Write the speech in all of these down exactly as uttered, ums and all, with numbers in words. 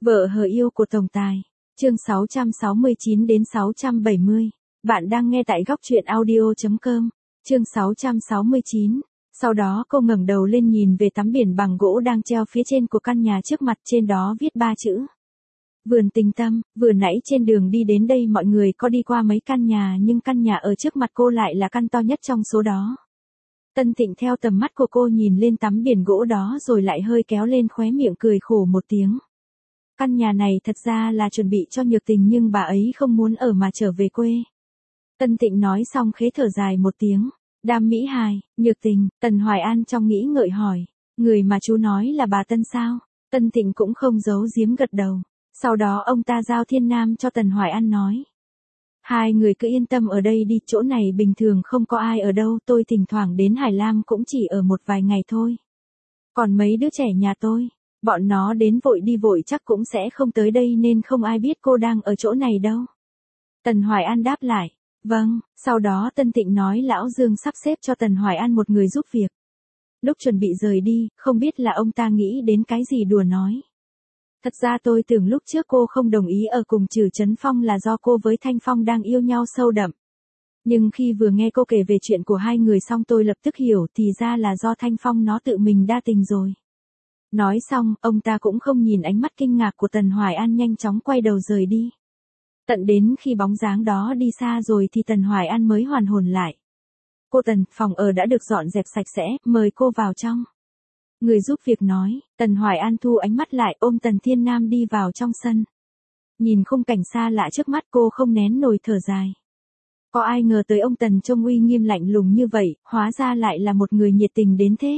Vợ hờ yêu của tổng tài. Chương sáu trăm sáu mươi chín đến sáu trăm bảy mươi. Bạn đang nghe tại góc truyện audio chấm com. Chương sáu trăm sáu mươi chín. Sau đó cô ngẩng đầu lên nhìn về tấm biển bằng gỗ đang treo phía trên của căn nhà trước mặt, trên đó viết ba chữ. Vườn Tình Tâm. Vừa nãy trên đường đi đến đây mọi người có đi qua mấy căn nhà, nhưng căn nhà ở trước mặt cô lại là căn to nhất trong số đó. Tân Thịnh theo tầm mắt của cô nhìn lên tấm biển gỗ đó rồi lại hơi kéo lên khóe miệng cười khổ một tiếng. Căn nhà này thật ra là chuẩn bị cho Nhược Tình nhưng bà ấy không muốn ở mà trở về quê. Tân Thịnh nói xong khế thở dài một tiếng. Đam Mỹ Hài, Nhược Tình, Tần Hoài An trong nghĩ ngợi hỏi. Người mà chú nói là bà Tân sao? Tân Thịnh cũng không giấu giếm gật đầu. Sau đó ông ta giao Thiên Nam cho Tần Hoài An nói. Hai người cứ yên tâm ở đây đi, chỗ này bình thường không có ai ở đâu, tôi thỉnh thoảng đến Hải Lam cũng chỉ ở một vài ngày thôi. Còn mấy đứa trẻ nhà tôi, bọn nó đến vội đi vội chắc cũng sẽ không tới đây nên không ai biết cô đang ở chỗ này đâu. Tần Hoài An đáp lại. Vâng, sau đó Tân Thịnh nói lão Dương sắp xếp cho Tần Hoài An một người giúp việc. Lúc chuẩn bị rời đi, không biết là ông ta nghĩ đến cái gì đùa nói. Thật ra tôi tưởng lúc trước cô không đồng ý ở cùng Trử Chấn Phong là do cô với Thanh Phong đang yêu nhau sâu đậm. Nhưng khi vừa nghe cô kể về chuyện của hai người xong tôi lập tức hiểu, thì ra là do Thanh Phong nó tự mình đa tình rồi. Nói xong, ông ta cũng không nhìn ánh mắt kinh ngạc của Tần Hoài An, nhanh chóng quay đầu rời đi. Tận đến khi bóng dáng đó đi xa rồi thì Tần Hoài An mới hoàn hồn lại. Cô Tần, phòng ở đã được dọn dẹp sạch sẽ, mời cô vào trong. Người giúp việc nói. Tần Hoài An thu ánh mắt lại, ôm Tần Thiên Nam đi vào trong sân. Nhìn khung cảnh xa lạ trước mắt cô không nén nổi thở dài. Có ai ngờ tới ông Tần trông uy nghiêm lạnh lùng như vậy, hóa ra lại là một người nhiệt tình đến thế.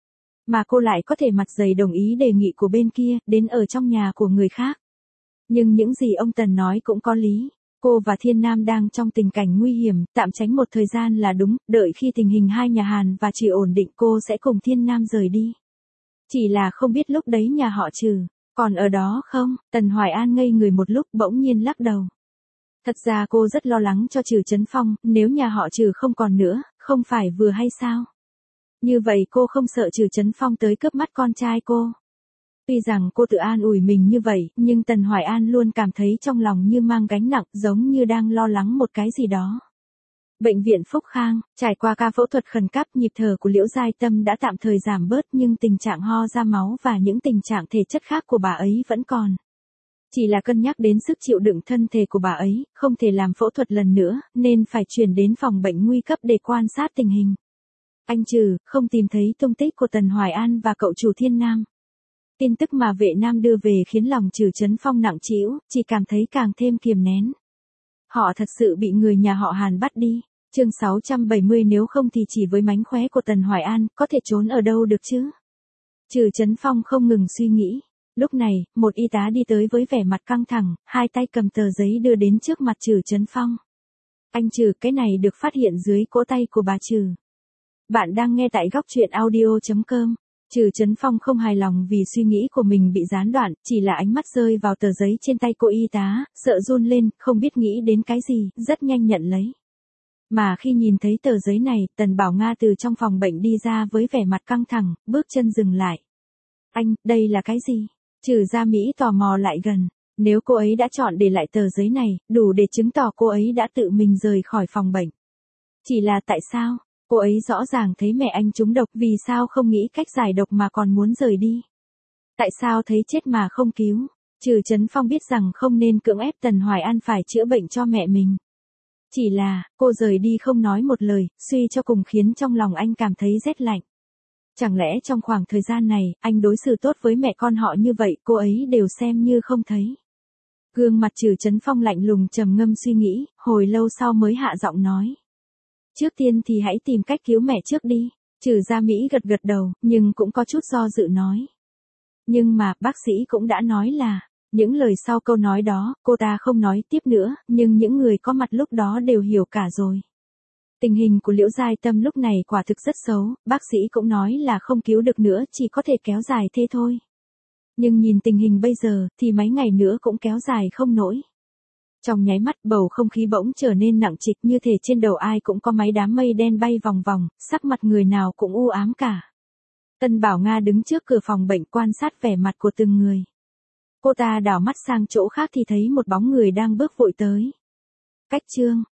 Mà cô lại có thể mặt dày đồng ý đề nghị của bên kia, đến ở trong nhà của người khác. Nhưng những gì ông Tần nói cũng có lý. Cô và Thiên Nam đang trong tình cảnh nguy hiểm, tạm tránh một thời gian là đúng, đợi khi tình hình hai nhà Hàn và Trì ổn định cô sẽ cùng Thiên Nam rời đi. Chỉ là không biết lúc đấy nhà họ Trừ còn ở đó không? Tần Hoài An ngây người một lúc bỗng nhiên lắc đầu. Thật ra cô rất lo lắng cho Trử Chấn Phong, nếu nhà họ Trừ không còn nữa, không phải vừa hay sao? Như vậy cô không sợ Trử Chấn Phong tới cướp mất con trai cô. Tuy rằng cô tự an ủi mình như vậy, nhưng Tần Hoài An luôn cảm thấy trong lòng như mang gánh nặng, giống như đang lo lắng một cái gì đó. Bệnh viện Phúc Khang, trải qua ca phẫu thuật khẩn cấp, nhịp thở của Liễu Giai Tâm đã tạm thời giảm bớt nhưng tình trạng ho ra máu và những tình trạng thể chất khác của bà ấy vẫn còn. Chỉ là cân nhắc đến sức chịu đựng thân thể của bà ấy, không thể làm phẫu thuật lần nữa, nên phải chuyển đến phòng bệnh nguy cấp để quan sát tình hình. Anh Trừ, không tìm thấy tung tích của Tần Hoài An và cậu chủ Thiên Nam. Tin tức mà Vệ Nam đưa về khiến lòng Trử Chấn Phong nặng trĩu, chỉ cảm thấy càng thêm kiềm nén. Họ thật sự bị người nhà họ Hàn bắt đi. Chương sáu trăm bảy mươi. Nếu không thì chỉ với mánh khóe của Tần Hoài An, có thể trốn ở đâu được chứ? Trử Chấn Phong không ngừng suy nghĩ. Lúc này, một y tá đi tới với vẻ mặt căng thẳng, hai tay cầm tờ giấy đưa đến trước mặt Trử Chấn Phong. Anh Trừ, cái này được phát hiện dưới cỗ tay của bà Trừ. Bạn đang nghe tại góc truyện audio chấm com. Trử Chấn Phong không hài lòng vì suy nghĩ của mình bị gián đoạn, chỉ là ánh mắt rơi vào tờ giấy trên tay cô y tá, sợ run lên, không biết nghĩ đến cái gì, rất nhanh nhận lấy. Mà khi nhìn thấy tờ giấy này, Tần Bảo Nga từ trong phòng bệnh đi ra với vẻ mặt căng thẳng, bước chân dừng lại. Anh, đây là cái gì? Trừ Gia Mỹ tò mò lại gần. Nếu cô ấy đã chọn để lại tờ giấy này, đủ để chứng tỏ cô ấy đã tự mình rời khỏi phòng bệnh. Chỉ là tại sao? Cô ấy rõ ràng thấy mẹ anh trúng độc, vì sao không nghĩ cách giải độc mà còn muốn rời đi? Tại sao thấy chết mà không cứu? Trử Chấn Phong biết rằng không nên cưỡng ép Tần Hoài An phải chữa bệnh cho mẹ mình. Chỉ là, cô rời đi không nói một lời, suy cho cùng khiến trong lòng anh cảm thấy rét lạnh. Chẳng lẽ trong khoảng thời gian này, anh đối xử tốt với mẹ con họ như vậy, cô ấy đều xem như không thấy? Gương mặt Trử Chấn Phong lạnh lùng trầm ngâm suy nghĩ, hồi lâu sau mới hạ giọng nói. Trước tiên thì hãy tìm cách cứu mẹ trước đi. Trừ Gia Mỹ gật gật đầu, nhưng cũng có chút do dự nói. Nhưng mà, bác sĩ cũng đã nói là, những lời sau câu nói đó, cô ta không nói tiếp nữa, nhưng những người có mặt lúc đó đều hiểu cả rồi. Tình hình của Liễu Giai Tâm lúc này quả thực rất xấu, bác sĩ cũng nói là không cứu được nữa, chỉ có thể kéo dài thế thôi. Nhưng nhìn tình hình bây giờ, thì mấy ngày nữa cũng kéo dài không nổi. Trong nháy mắt bầu không khí bỗng trở nên nặng trịch, như thể trên đầu ai cũng có mấy đám mây đen bay vòng vòng, sắc mặt người nào cũng u ám cả. Tân Bảo Nga đứng trước cửa phòng bệnh quan sát vẻ mặt của từng người. Cô ta đảo mắt sang chỗ khác thì thấy một bóng người đang bước vội tới. Cách chương